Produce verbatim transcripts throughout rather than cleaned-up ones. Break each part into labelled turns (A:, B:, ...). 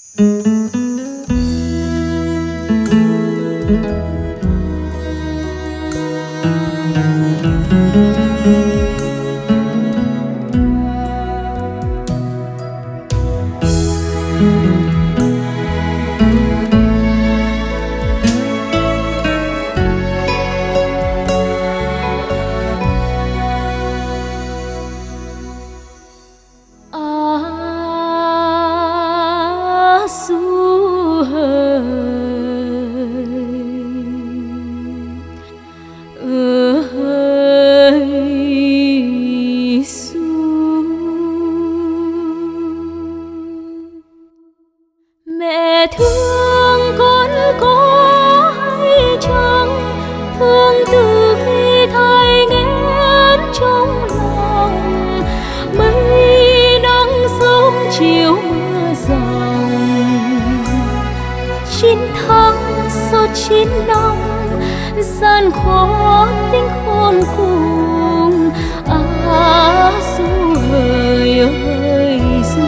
A: Mẹ thương con có hay chăng, thương từ khi thai nghén trong lòng. Mây nắng sớm chiều mưa ròng, chín tháng sau chín năm gian khó tính khôn cùng. À ru hỡi ơi ru,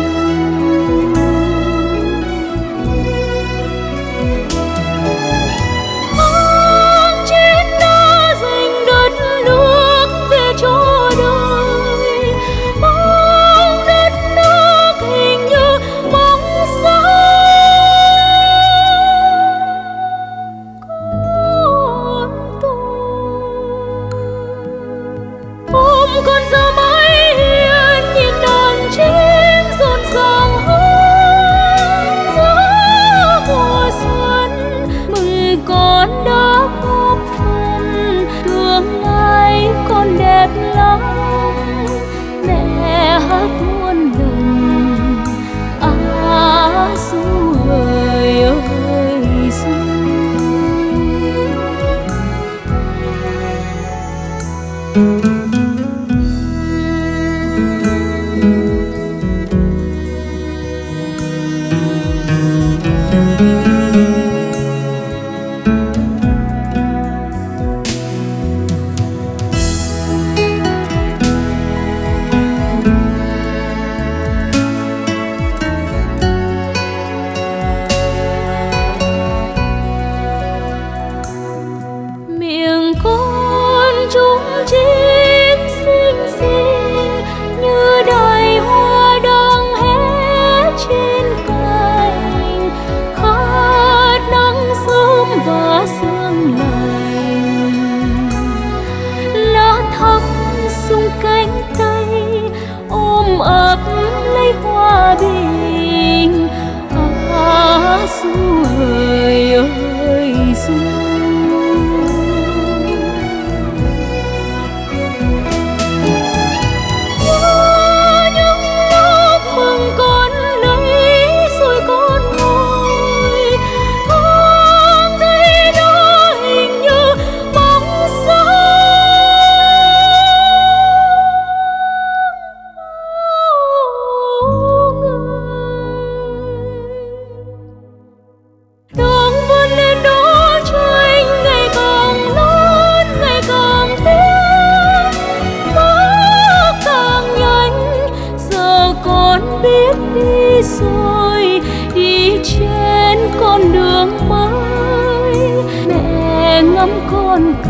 A: cho đời bóng đất nước hình như bóng xa con tôi. Ôm con dao mái hiên nhìn đàn chim rộn ràng hơn giữa mùa xuân, mừng con đã góp phần tương lai con đẹp lắm. Mẹ hát muôn lần à ru hỡi ơi ru. Miệng con trúng chim xinh xinh như đóa hoa đang hé trên cành, khát nắng sớm và sương lạnh. Lá thắm rung cánh tay ôm ấp lấy hòa bình. À ru hỡi ơi ru, đi rồi đi trên con đường mới. Mẹ ngắm con